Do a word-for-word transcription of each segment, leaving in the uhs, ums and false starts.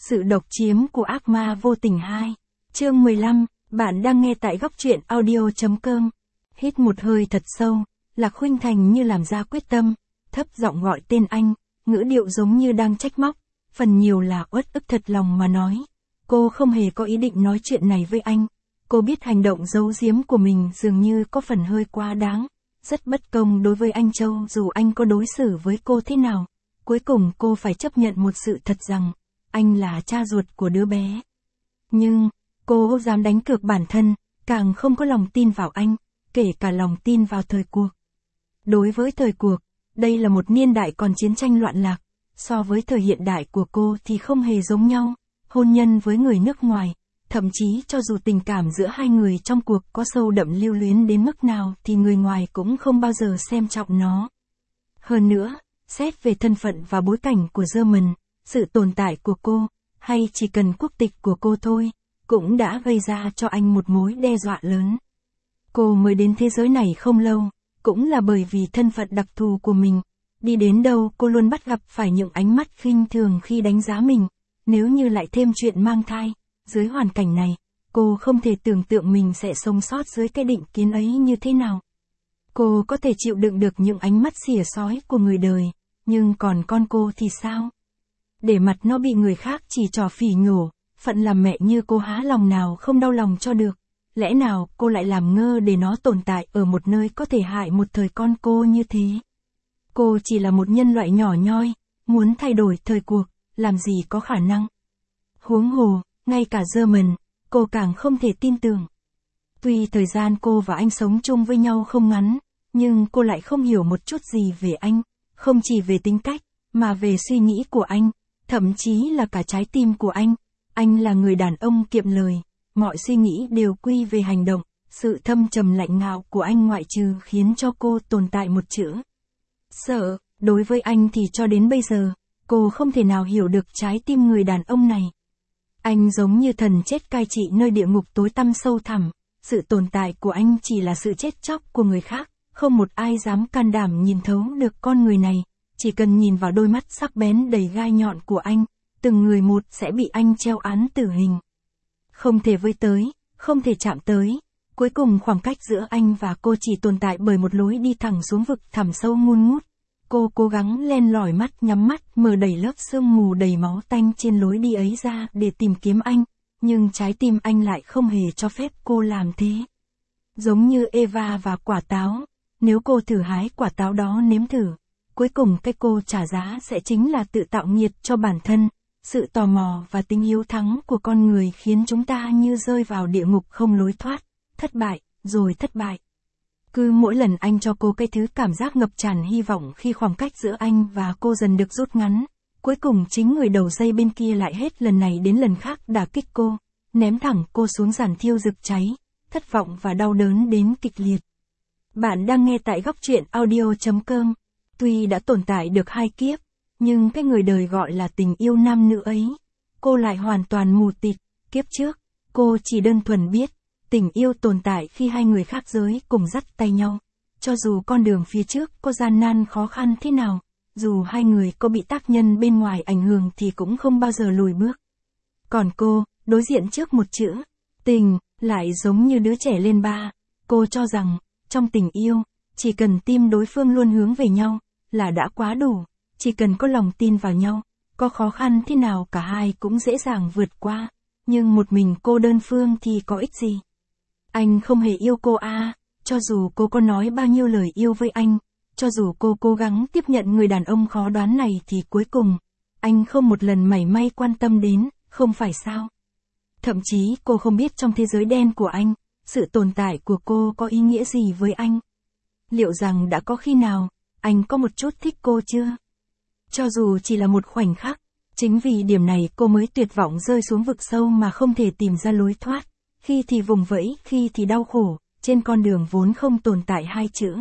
Sự độc chiếm của ác ma vô tình hai. Chương mười lăm, bạn đang nghe tại góc truyện audio chấm com. Hít một hơi thật sâu, Lạc Khuynh Thành như làm ra quyết tâm, thấp giọng gọi tên anh, ngữ điệu giống như đang trách móc, phần nhiều là uất ức thật lòng mà nói. Cô không hề có ý định nói chuyện này với anh. Cô biết hành động giấu giếm của mình dường như có phần hơi quá đáng, rất bất công đối với anh Châu dù anh có đối xử với cô thế nào. Cuối cùng cô phải chấp nhận một sự thật rằng, anh là cha ruột của đứa bé. Nhưng, cô dám đánh cược bản thân, càng không có lòng tin vào anh, kể cả lòng tin vào thời cuộc. Đối với thời cuộc, đây là một niên đại còn chiến tranh loạn lạc, so với thời hiện đại của cô thì không hề giống nhau. Hôn nhân với người nước ngoài, thậm chí cho dù tình cảm giữa hai người trong cuộc có sâu đậm lưu luyến đến mức nào thì người ngoài cũng không bao giờ xem trọng nó. Hơn nữa, xét về thân phận và bối cảnh của German, sự tồn tại của cô, hay chỉ cần quốc tịch của cô thôi, cũng đã gây ra cho anh một mối đe dọa lớn. Cô mới đến thế giới này không lâu, cũng là bởi vì thân phận đặc thù của mình. Đi đến đâu cô luôn bắt gặp phải những ánh mắt khinh thường khi đánh giá mình. Nếu như lại thêm chuyện mang thai, dưới hoàn cảnh này, cô không thể tưởng tượng mình sẽ sống sót dưới cái định kiến ấy như thế nào. Cô có thể chịu đựng được những ánh mắt xỉa xói của người đời, nhưng còn con cô thì sao? Để mặt nó bị người khác chỉ trỏ phỉ nhổ, phận làm mẹ như cô há lòng nào không đau lòng cho được. Lẽ nào cô lại làm ngơ để nó tồn tại ở một nơi có thể hại một thời con cô như thế? Cô chỉ là một nhân loại nhỏ nhoi, muốn thay đổi thời cuộc, làm gì có khả năng. Huống hồ, ngay cả German, cô càng không thể tin tưởng. Tuy thời gian cô và anh sống chung với nhau không ngắn, nhưng cô lại không hiểu một chút gì về anh, không chỉ về tính cách, mà về suy nghĩ của anh, thậm chí là cả trái tim của anh. Anh là người đàn ông kiệm lời, mọi suy nghĩ đều quy về hành động, sự thâm trầm lạnh ngạo của anh ngoại trừ khiến cho cô tồn tại một chữ sợ. Đối với anh thì cho đến bây giờ, cô không thể nào hiểu được trái tim người đàn ông này. Anh giống như thần chết cai trị nơi địa ngục tối tăm sâu thẳm, sự tồn tại của anh chỉ là sự chết chóc của người khác, không một ai dám can đảm nhìn thấu được con người này, chỉ cần nhìn vào đôi mắt sắc bén đầy gai nhọn của anh, từng người một sẽ bị anh treo án tử hình. Không thể với tới, không thể chạm tới, cuối cùng khoảng cách giữa anh và cô chỉ tồn tại bởi một lối đi thẳng xuống vực thẳm sâu ngun ngút. Cô cố gắng len lỏi mắt nhắm mắt mở đẩy lớp sương mù đầy máu tanh trên lối đi ấy ra để tìm kiếm anh, nhưng trái tim anh lại không hề cho phép cô làm thế. Giống như Eva và quả táo, nếu cô thử hái quả táo đó nếm thử, cuối cùng cái cô trả giá sẽ chính là tự tạo nghiệt cho bản thân. Sự tò mò và tính hiếu thắng của con người khiến chúng ta như rơi vào địa ngục không lối thoát, thất bại, rồi thất bại. Cứ mỗi lần anh cho cô cái thứ cảm giác ngập tràn hy vọng khi khoảng cách giữa anh và cô dần được rút ngắn, cuối cùng chính người đầu dây bên kia lại hết lần này đến lần khác đả kích cô, ném thẳng cô xuống giàn thiêu rực cháy, thất vọng và đau đớn đến kịch liệt. Bạn đang nghe tại góc truyện audio chấm com. Tuy đã tồn tại được hai kiếp, nhưng cái người đời gọi là tình yêu nam nữ ấy, cô lại hoàn toàn mù tịt. Kiếp trước, cô chỉ đơn thuần biết, tình yêu tồn tại khi hai người khác giới cùng dắt tay nhau. Cho dù con đường phía trước có gian nan khó khăn thế nào, dù hai người có bị tác nhân bên ngoài ảnh hưởng thì cũng không bao giờ lùi bước. Còn cô, đối diện trước một chữ, tình, lại giống như đứa trẻ lên ba. Cô cho rằng, trong tình yêu, chỉ cần tim đối phương luôn hướng về nhau, là đã quá đủ. Chỉ cần có lòng tin vào nhau, có khó khăn thế nào cả hai cũng dễ dàng vượt qua. Nhưng một mình cô đơn phương thì có ích gì? Anh không hề yêu cô à, cho dù cô có nói bao nhiêu lời yêu với anh, cho dù cô cố gắng tiếp nhận người đàn ông khó đoán này thì cuối cùng, anh không một lần mảy may quan tâm đến, không phải sao? Thậm chí cô không biết trong thế giới đen của anh, sự tồn tại của cô có ý nghĩa gì với anh. Liệu rằng đã có khi nào, anh có một chút thích cô chưa? Cho dù chỉ là một khoảnh khắc, chính vì điểm này cô mới tuyệt vọng rơi xuống vực sâu mà không thể tìm ra lối thoát, khi thì vùng vẫy, khi thì đau khổ, trên con đường vốn không tồn tại hai chữ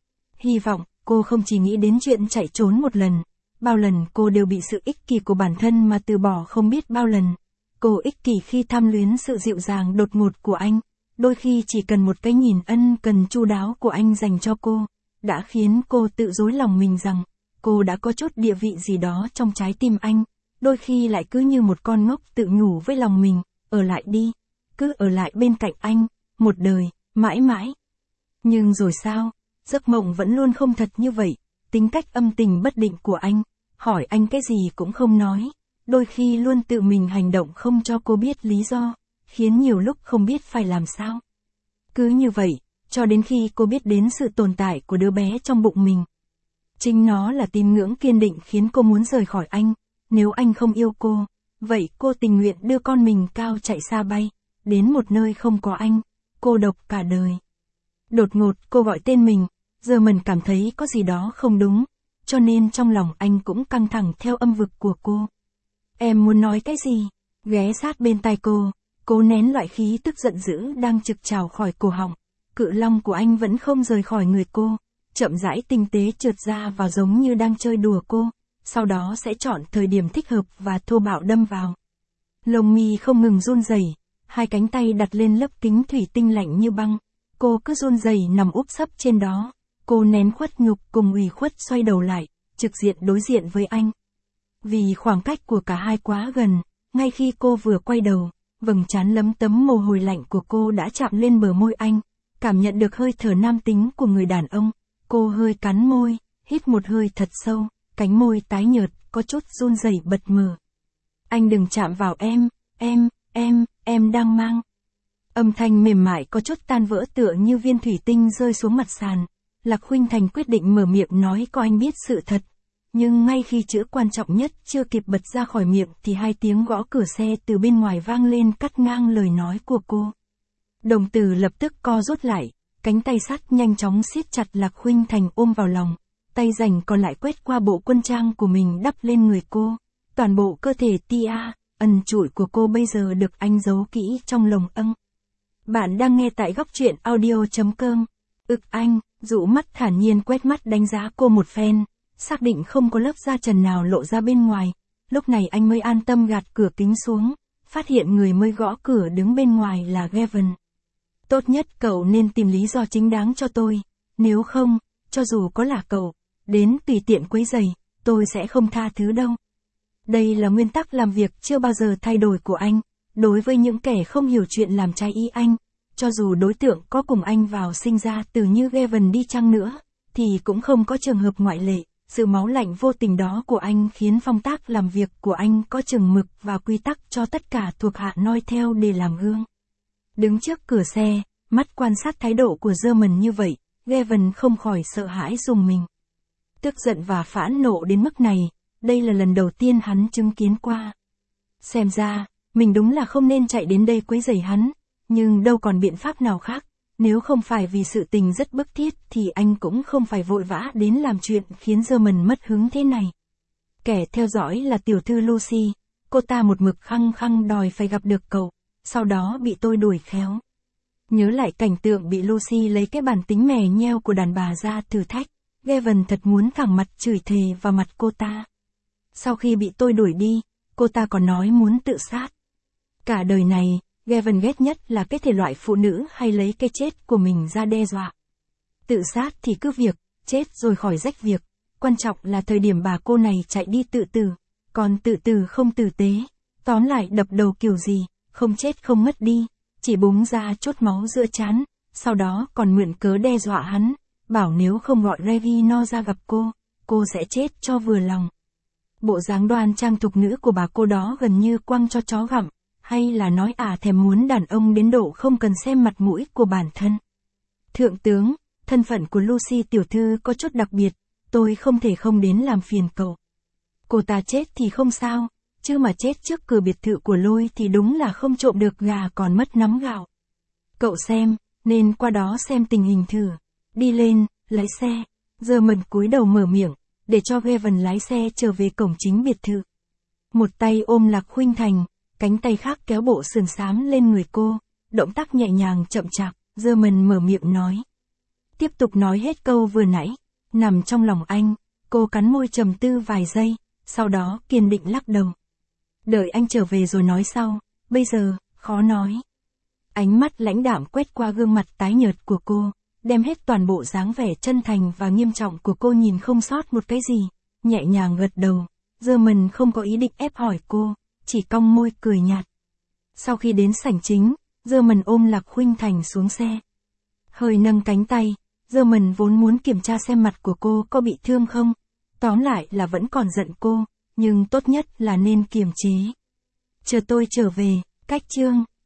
hy vọng. Cô không chỉ nghĩ đến chuyện chạy trốn một lần, bao lần cô đều bị sự ích kỷ của bản thân mà từ bỏ không biết bao lần. Cô ích kỷ khi tham luyến sự dịu dàng đột ngột của anh, đôi khi chỉ cần một cái nhìn ân cần chu đáo của anh dành cho cô, đã khiến cô tự dối lòng mình rằng, cô đã có chút địa vị gì đó trong trái tim anh, đôi khi lại cứ như một con ngốc tự nhủ với lòng mình, ở lại đi, cứ ở lại bên cạnh anh, một đời, mãi mãi. Nhưng rồi sao, giấc mộng vẫn luôn không thật như vậy, tính cách âm tình bất định của anh, hỏi anh cái gì cũng không nói, đôi khi luôn tự mình hành động không cho cô biết lý do, khiến nhiều lúc không biết phải làm sao. Cứ như vậy, cho đến khi cô biết đến sự tồn tại của đứa bé trong bụng mình. Chính nó là tín ngưỡng kiên định khiến cô muốn rời khỏi anh, nếu anh không yêu cô, vậy cô tình nguyện đưa con mình cao chạy xa bay, đến một nơi không có anh, cô độc cả đời. Đột ngột cô gọi tên mình, giờ mình cảm thấy có gì đó không đúng, cho nên trong lòng anh cũng căng thẳng theo âm vực của cô. Em muốn nói cái gì? Ghé sát bên tai cô, cố nén loại khí tức giận dữ đang trực trào khỏi cổ họng. Cự long của anh vẫn không rời khỏi người cô, chậm rãi tinh tế trượt ra vào giống như đang chơi đùa cô, sau đó sẽ chọn thời điểm thích hợp và thô bạo đâm vào. Lông mi không ngừng run rẩy, hai cánh tay đặt lên lớp kính thủy tinh lạnh như băng, cô cứ run rẩy nằm úp sấp trên đó, cô nén khuất nhục cùng ủy khuất xoay đầu lại, trực diện đối diện với anh. Vì khoảng cách của cả hai quá gần, ngay khi cô vừa quay đầu, vầng trán lấm tấm mồ hôi lạnh của cô đã chạm lên bờ môi anh, cảm nhận được hơi thở nam tính của người đàn ông, cô hơi cắn môi, hít một hơi thật sâu, cánh môi tái nhợt, có chút run rẩy bật mờ. Anh đừng chạm vào em, em, em, em đang mang. Âm thanh mềm mại có chút tan vỡ tựa như viên thủy tinh rơi xuống mặt sàn. Lạc Khuynh Thành quyết định mở miệng nói cho anh biết sự thật. Nhưng ngay khi chữ quan trọng nhất chưa kịp bật ra khỏi miệng thì hai tiếng gõ cửa xe từ bên ngoài vang lên cắt ngang lời nói của cô. Đồng tử lập tức co rút lại, cánh tay sắt nhanh chóng siết chặt Lạc Khuynh Thành ôm vào lòng, tay rảnh còn lại quét qua bộ quân trang của mình đắp lên người cô. Toàn bộ cơ thể tia, ẩn trụi của cô bây giờ được anh giấu kỹ trong lồng âng. Bạn đang nghe tại góc truyện audio chấm com. Ực anh, dụ mắt thản nhiên quét mắt đánh giá cô một phen, xác định không có lớp da trần nào lộ ra bên ngoài, lúc này anh mới an tâm gạt cửa kính xuống, phát hiện người mới gõ cửa đứng bên ngoài là Gavin. Tốt nhất cậu nên tìm lý do chính đáng cho tôi, nếu không, cho dù có là cậu, đến tùy tiện quấy rầy, tôi sẽ không tha thứ đâu. Đây là nguyên tắc làm việc chưa bao giờ thay đổi của anh, đối với những kẻ không hiểu chuyện làm trái ý anh, cho dù đối tượng có cùng anh vào sinh ra từ như Gavin đi chăng nữa, thì cũng không có trường hợp ngoại lệ. Sự máu lạnh vô tình đó của anh khiến phong cách làm việc của anh có chừng mực và quy tắc cho tất cả thuộc hạ noi theo để làm gương. Đứng trước cửa xe, mắt quan sát thái độ của German như vậy, Gavin không khỏi sợ hãi rùng mình. Tức giận và phẫn nộ đến mức này, đây là lần đầu tiên hắn chứng kiến qua. Xem ra, mình đúng là không nên chạy đến đây quấy rầy hắn, nhưng đâu còn biện pháp nào khác. Nếu không phải vì sự tình rất bức thiết thì anh cũng không phải vội vã đến làm chuyện khiến German mất hứng thế này. Kẻ theo dõi là tiểu thư Lucy, cô ta một mực khăng khăng đòi phải gặp được cậu, sau đó bị tôi đuổi khéo. Nhớ lại cảnh tượng bị Lucy lấy cái bản tính mè nheo của đàn bà ra thử thách, Gavin thật muốn thẳng mặt chửi thề vào mặt cô ta. Sau khi bị tôi đuổi đi, cô ta còn nói muốn tự sát. Cả đời này, Gavin ghét nhất là cái thể loại phụ nữ hay lấy cái chết của mình ra đe dọa. Tự sát thì cứ việc, chết rồi khỏi rách việc, quan trọng là thời điểm bà cô này chạy đi tự tử, còn tự tử không tử tế, tóm lại đập đầu kiểu gì, không chết không mất đi, chỉ búng ra chốt máu giữa trán, sau đó còn mượn cớ đe dọa hắn, bảo nếu không gọi Regina ra gặp cô, cô sẽ chết cho vừa lòng. Bộ dáng đoan trang thục nữ của bà cô đó gần như quăng cho chó gặm. Hay là nói à thèm muốn đàn ông đến độ không cần xem mặt mũi của bản thân. Thượng tướng, thân phận của Lucy tiểu thư có chút đặc biệt, tôi không thể không đến làm phiền cậu. Cô ta chết thì không sao, chứ mà chết trước cửa biệt thự của Lôi thì đúng là không trộm được gà còn mất nắm gạo. Cậu xem, nên qua đó xem tình hình thử. Đi lên, lái xe. German cúi đầu mở miệng, để cho Gavin lái xe trở về cổng chính biệt thự. Một tay ôm Lạc Khuynh Thành, cánh tay khác kéo bộ sườn xám lên người cô, động tác nhẹ nhàng chậm chạp, German mở miệng nói. Tiếp tục nói hết câu vừa nãy, nằm trong lòng anh, cô cắn môi trầm tư vài giây, sau đó kiên định lắc đầu. Đợi anh trở về rồi nói sau, bây giờ, khó nói. Ánh mắt lãnh đạm quét qua gương mặt tái nhợt của cô, đem hết toàn bộ dáng vẻ chân thành và nghiêm trọng của cô nhìn không sót một cái gì, nhẹ nhàng gật đầu. German không có ý định ép hỏi cô, chỉ cong môi cười nhạt. Sau khi đến sảnh chính, German ôm Lạc Khuynh Thành xuống xe. Hơi nâng cánh tay, German vốn muốn kiểm tra xem mặt của cô có bị thương không. Tóm lại là vẫn còn giận cô, nhưng tốt nhất là nên kiềm chế. Chờ tôi trở về, cách chương.